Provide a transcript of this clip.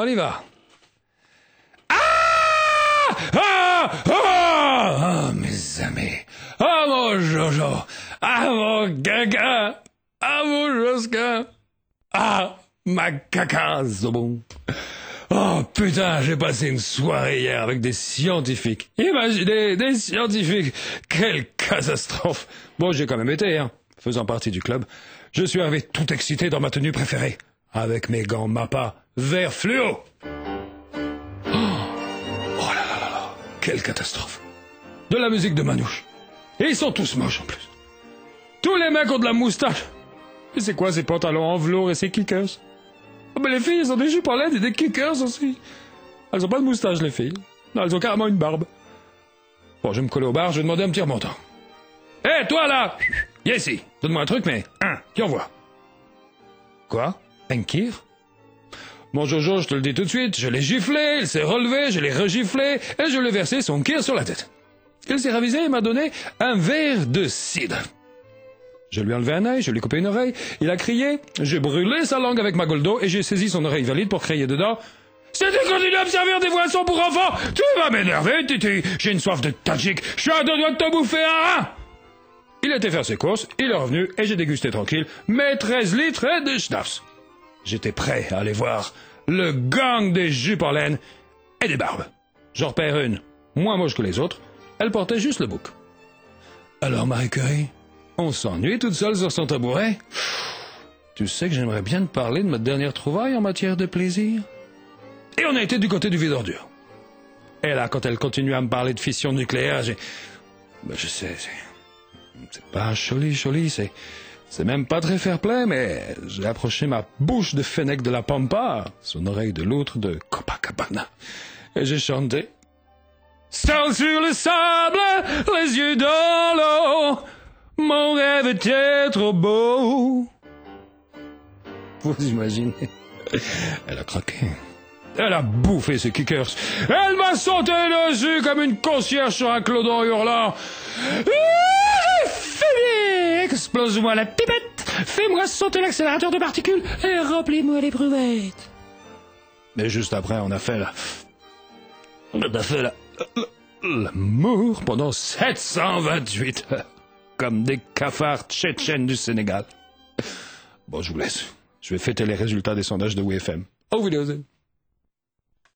On y va. Mes amis. Ah, mon Jojo. Ah, mon gaga. Ah, mon Josquin. Ah, ma caca, bon. Oh, putain, j'ai passé une soirée hier avec des scientifiques. Imaginez, des scientifiques. Quelle catastrophe. Bon, j'ai quand même été, hein. Faisant partie du club, je suis arrivé tout excité dans ma tenue préférée. Avec mes gants Mappa vert fluo. Oh là là là là. Quelle catastrophe. De la musique de Manouche. Et ils sont tous moches en plus. Tous les mecs ont de la moustache. Et c'est quoi ces pantalons en velours et ces kickers? Oh, mais les filles, elles ont des jupes en laine et des kickers aussi. Elles ont pas de moustache, les filles. Non, elles ont carrément une barbe. Bon, je vais me coller au bar, je vais demander un petit remontant. Hé, toi là! Viens ici, donne-moi un truc, mais... qui envoie? Quoi? Un kir? Mon Jojo, je te le dis tout de suite, je l'ai giflé, il s'est relevé, je l'ai regiflé, et je lui ai versé son kir sur la tête. Il s'est ravisé et m'a donné un verre de cidre. Je lui ai enlevé un œil, je lui ai coupé une oreille, il a crié, j'ai brûlé sa langue avec ma goldo et j'ai saisi son oreille valide pour crier dedans. Si tu continues à me servir des boissons pour enfants, tu vas m'énerver, Titi. J'ai une soif de Tadjik, je suis à deux doigts de te bouffer un rein. Il a été faire ses courses, il est revenu et j'ai dégusté tranquille mes 13 litres de schnapps. J'étais prêt à aller voir le gang des jupes en laine et des barbes. J'en repère une, moins moche que les autres, elle portait juste le bouc. Alors Marie Curie, on s'ennuie toute seule sur son tabouret? Tu sais que j'aimerais bien te parler de ma dernière trouvaille en matière de plaisir. Et on a été du côté du vide-ordure. Et là, quand elle continue à me parler de fission nucléaire, je sais, c'est pas joli, c'est même pas très fair-play, mais j'ai approché ma bouche de Fennec de la Pampa, son oreille de loutre de Copacabana, et j'ai chanté. Seul sur le sable, les yeux dans l'eau, mon rêve était trop beau. Vous imaginez? Elle a craqué. Elle a bouffé ses kickers. Elle m'a sauté dessus comme une concierge sur un clodon hurlant. Fumée! Explose-moi la pipette! Fais-moi sauter l'accélérateur de particules et remplis-moi l'éprouvettes! Mais juste après, on a fait l'amour pendant 728 heures. Comme des cafards tchétchènes du Sénégal. Bon, je vous laisse. Je vais fêter les résultats des sondages de WFM. Au revoir.